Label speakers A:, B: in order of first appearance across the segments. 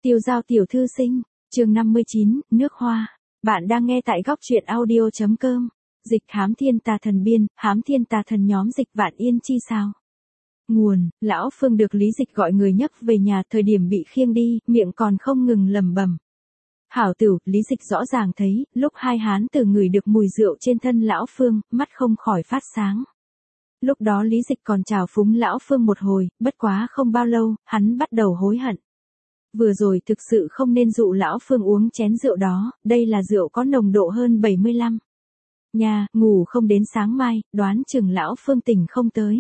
A: Tiêu Giao tiểu thư sinh, chương 59, nước hoa. Bạn đang nghe tại góc truyện audio.com. Dịch hám thiên tà thần biên, hám thiên tà thần nhóm dịch Vạn Yên chi sao. Nguồn, lão Phương được Lý Dịch gọi người nhấc về nhà thời điểm bị khiêng đi, miệng còn không ngừng lẩm bẩm. Hảo tử, Lý Dịch rõ ràng thấy, lúc hai hán tử ngửi được mùi rượu trên thân lão Phương, mắt không khỏi phát sáng. Lúc đó Lý Dịch còn chào phúng lão Phương một hồi, bất quá không bao lâu, hắn bắt đầu hối hận. Vừa rồi thực sự không nên dụ lão Phương uống chén rượu đó, đây là rượu có nồng độ hơn 75. Nhà, ngủ không đến sáng mai, đoán chừng lão Phương tỉnh không tới.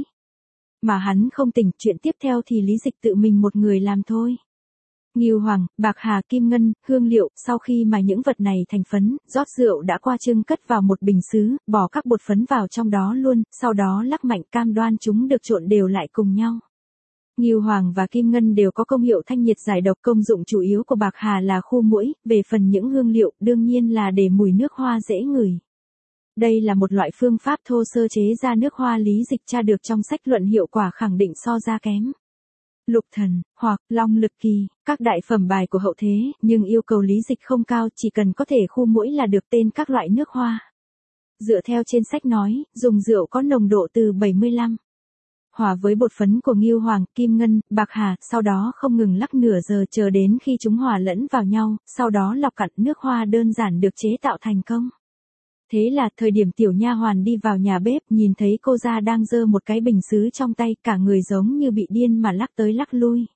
A: Mà hắn không tỉnh, chuyện tiếp theo thì Lý Dịch tự mình một người làm thôi. Ngưu hoàng, bạc hà, kim ngân, hương liệu, sau khi mà những vật này thành phấn, rót rượu đã qua chưng cất vào một bình sứ, bỏ các bột phấn vào trong đó luôn, sau đó lắc mạnh cam đoan chúng được trộn đều lại cùng nhau. Ngưu hoàng và kim ngân đều có công hiệu thanh nhiệt giải độc, công dụng chủ yếu của bạc hà là khu muỗi, về phần những hương liệu đương nhiên là để mùi nước hoa dễ ngửi. Đây là một loại phương pháp thô sơ chế ra nước hoa, Lý Dịch tra được trong sách luận hiệu quả khẳng định so ra kém. Lục thần, hoặc long lực kỳ, các đại phẩm bài của hậu thế, nhưng yêu cầu Lý Dịch không cao, chỉ cần có thể khu muỗi là được tên các loại nước hoa. Dựa theo trên sách nói, dùng rượu có nồng độ từ 75. Hòa với bột phấn của ngưu hoàng, kim ngân, bạc hà, sau đó không ngừng lắc nửa giờ chờ đến khi chúng hòa lẫn vào nhau, sau đó lọc cặn, nước hoa đơn giản được chế tạo thành công. Thế là thời điểm tiểu nha hoàn đi vào nhà bếp, nhìn thấy cô gia đang giơ một cái bình sứ trong tay, cả người giống như bị điên mà lắc tới lắc lui.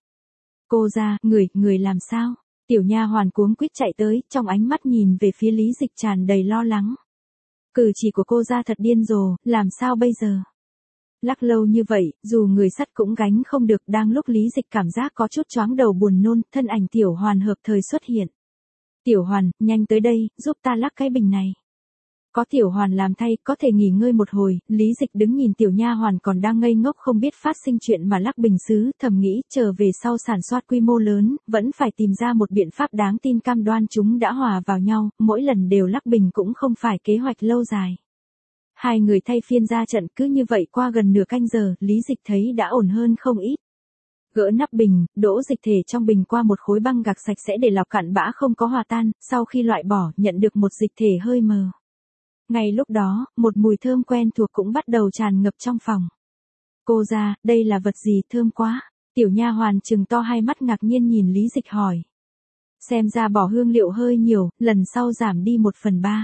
A: Cô gia, người làm sao? Tiểu nha hoàn cuống quýt chạy tới, trong ánh mắt nhìn về phía Lý Dịch tràn đầy lo lắng. Cử chỉ của cô gia thật điên rồ, làm sao bây giờ? Lắc lâu như vậy, dù người sắt cũng gánh không được, đang lúc Lý Dịch cảm giác có chút choáng đầu buồn nôn, thân ảnh tiểu hoàn hợp thời xuất hiện. Tiểu hoàn, nhanh tới đây, giúp ta lắc cái bình này. Có tiểu hoàn làm thay, có thể nghỉ ngơi một hồi, Lý Dịch đứng nhìn tiểu nha hoàn còn đang ngây ngốc không biết phát sinh chuyện mà lắc bình sứ, thầm nghĩ, trở về sau sản xuất quy mô lớn, vẫn phải tìm ra một biện pháp đáng tin cam đoan chúng đã hòa vào nhau, mỗi lần đều lắc bình cũng không phải kế hoạch lâu dài. Hai người thay phiên ra trận, cứ như vậy qua gần nửa canh giờ, Lý Dịch thấy đã ổn hơn không ít. Gỡ nắp bình, đổ dịch thể trong bình qua một khối băng gạc sạch sẽ để lọc cặn bã không có hòa tan, sau khi loại bỏ, nhận được một dịch thể hơi mờ. Ngay lúc đó, một mùi thơm quen thuộc cũng bắt đầu tràn ngập trong phòng. Cô gia, đây là vật gì, thơm quá. Tiểu nha hoàn trừng to hai mắt ngạc nhiên nhìn Lý Dịch hỏi. Xem ra bỏ hương liệu hơi nhiều, lần sau giảm đi 1/3.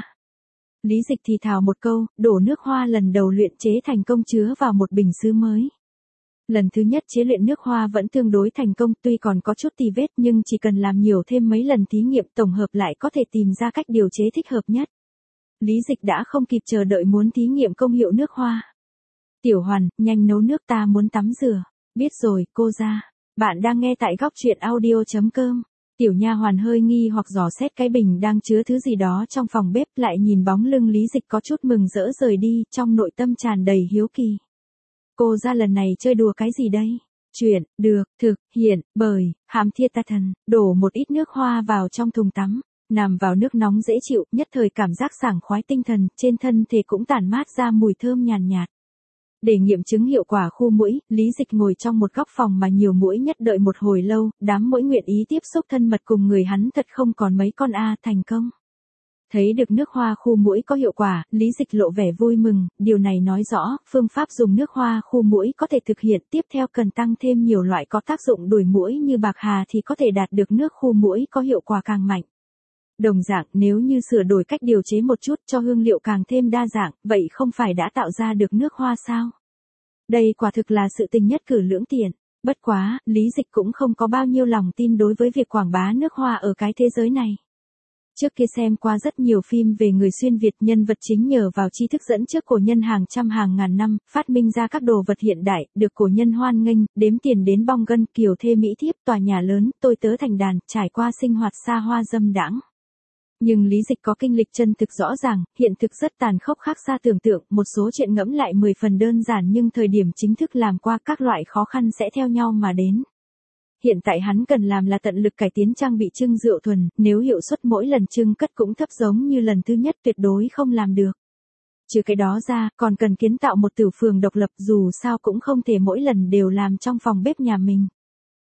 A: Lý Dịch thì thào một câu, đổ nước hoa lần đầu luyện chế thành công chứa vào một bình sứ mới. Lần thứ nhất chế luyện nước hoa vẫn tương đối thành công, tuy còn có chút tì vết nhưng chỉ cần làm nhiều thêm mấy lần thí nghiệm tổng hợp lại có thể tìm ra cách điều chế thích hợp nhất. Lý Dịch đã không kịp chờ đợi muốn thí nghiệm công hiệu nước hoa. Tiểu hoàn, nhanh nấu nước, ta muốn tắm rửa. Biết rồi, cô gia. Bạn đang nghe tại góc truyện audio.com. Tiểu nha hoàn hơi nghi hoặc dò xét cái bình đang chứa thứ gì đó trong phòng bếp, lại nhìn bóng lưng Lý Dịch có chút mừng rỡ rời đi, trong nội tâm tràn đầy hiếu kỳ. Cô gia lần này chơi đùa cái gì đây? Chuyện, được, thực, hiện, bởi, hám thiên tà thần, đổ một ít nước hoa vào trong thùng tắm, nằm vào nước nóng dễ chịu, nhất thời cảm giác sảng khoái tinh thần, trên thân thể cũng tản mát ra mùi thơm nhàn nhạt. Để nghiệm chứng hiệu quả khu muỗi, Lý Dịch ngồi trong một góc phòng mà nhiều muỗi nhất đợi một hồi lâu, đám muỗi nguyện ý tiếp xúc thân mật cùng người hắn thật không còn mấy con thành công. Thấy được nước hoa khu muỗi có hiệu quả, Lý Dịch lộ vẻ vui mừng, điều này nói rõ, phương pháp dùng nước hoa khu muỗi có thể thực hiện, tiếp theo cần tăng thêm nhiều loại có tác dụng đuổi muỗi như bạc hà thì có thể đạt được nước khu muỗi có hiệu quả càng mạnh. Đồng dạng, nếu như sửa đổi cách điều chế một chút cho hương liệu càng thêm đa dạng, vậy không phải đã tạo ra được nước hoa sao? Đây quả thực là sự tình nhất cử lưỡng tiện. Bất quá, Lý Dịch cũng không có bao nhiêu lòng tin đối với việc quảng bá nước hoa ở cái thế giới này. Trước kia xem qua rất nhiều phim về người xuyên Việt, nhân vật chính nhờ vào tri thức dẫn trước cổ nhân hàng trăm hàng ngàn năm, phát minh ra các đồ vật hiện đại, được cổ nhân hoan nghênh, đếm tiền đến bong gân, kiều thê mỹ thiếp, tòa nhà lớn, tôi tớ thành đàn, trải qua sinh hoạt xa hoa dâm đãng. Nhưng Lý Dịch có kinh lịch chân thực rõ ràng, hiện thực rất tàn khốc khác xa tưởng tượng, một số chuyện ngẫm lại 10 phần đơn giản nhưng thời điểm chính thức làm qua các loại khó khăn sẽ theo nhau mà đến. Hiện tại hắn cần làm là tận lực cải tiến trang bị trưng rượu thuần, nếu hiệu suất mỗi lần trưng cất cũng thấp giống như lần thứ nhất tuyệt đối không làm được. Trừ cái đó ra, còn cần kiến tạo một tử phường độc lập, dù sao cũng không thể mỗi lần đều làm trong phòng bếp nhà mình.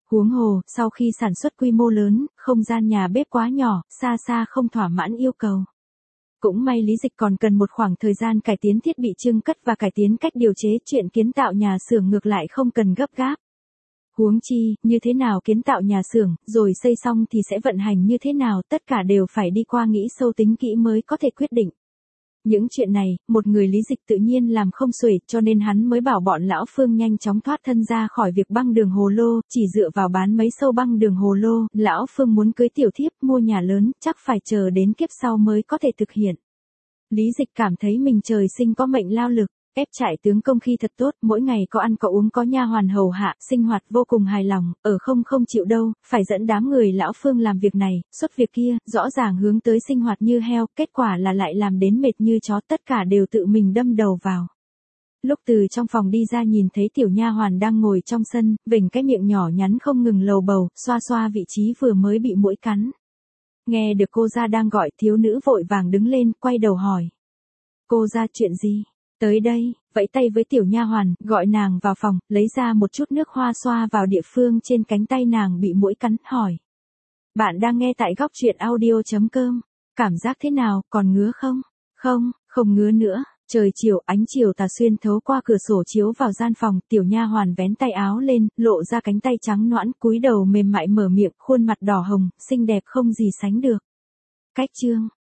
A: Huống hồ, sau khi sản xuất quy mô lớn, không gian nhà bếp quá nhỏ, xa xa không thỏa mãn yêu cầu. Cũng may Lý Dịch còn cần một khoảng thời gian cải tiến thiết bị trưng cất và cải tiến cách điều chế, chuyện kiến tạo nhà xưởng ngược lại không cần gấp gáp. Huống chi, như thế nào kiến tạo nhà xưởng, rồi xây xong thì sẽ vận hành như thế nào, tất cả đều phải đi qua nghĩ sâu tính kỹ mới có thể quyết định. Những chuyện này, một người Lý Dịch tự nhiên làm không xuể, cho nên hắn mới bảo bọn lão Phương nhanh chóng thoát thân ra khỏi việc băng đường hồ lô, chỉ dựa vào bán mấy sâu băng đường hồ lô, lão Phương muốn cưới tiểu thiếp, mua nhà lớn, chắc phải chờ đến kiếp sau mới có thể thực hiện. Lý Dịch cảm thấy mình trời sinh có mệnh lao lực, ép trại tướng công khi thật tốt, mỗi ngày có ăn có uống có nha hoàn hầu hạ, sinh hoạt vô cùng hài lòng, ở không chịu đâu, phải dẫn đám người lão Phương làm việc này, xuất việc kia, rõ ràng hướng tới sinh hoạt như heo, kết quả là lại làm đến mệt như chó, tất cả đều tự mình đâm đầu vào. Lúc từ trong phòng đi ra nhìn thấy tiểu nha hoàn đang ngồi trong sân, vểnh cái miệng nhỏ nhắn không ngừng lầu bầu, xoa xoa vị trí vừa mới bị muỗi cắn. Nghe được cô ra đang gọi, thiếu nữ vội vàng đứng lên, quay đầu hỏi. Cô ra chuyện gì? Tới đây, vẫy tay với tiểu nha hoàn, gọi nàng vào phòng, lấy ra một chút nước hoa xoa vào địa phương trên cánh tay nàng bị muỗi cắn, hỏi. Bạn đang nghe tại góc truyện audio.com. Cảm giác thế nào, còn ngứa không? Không ngứa nữa. Trời chiều, ánh chiều tà xuyên thấu qua cửa sổ chiếu vào gian phòng, tiểu nha hoàn vén tay áo lên, lộ ra cánh tay trắng nõn, cúi đầu mềm mại mở miệng, khuôn mặt đỏ hồng, xinh đẹp không gì sánh được. Cách chương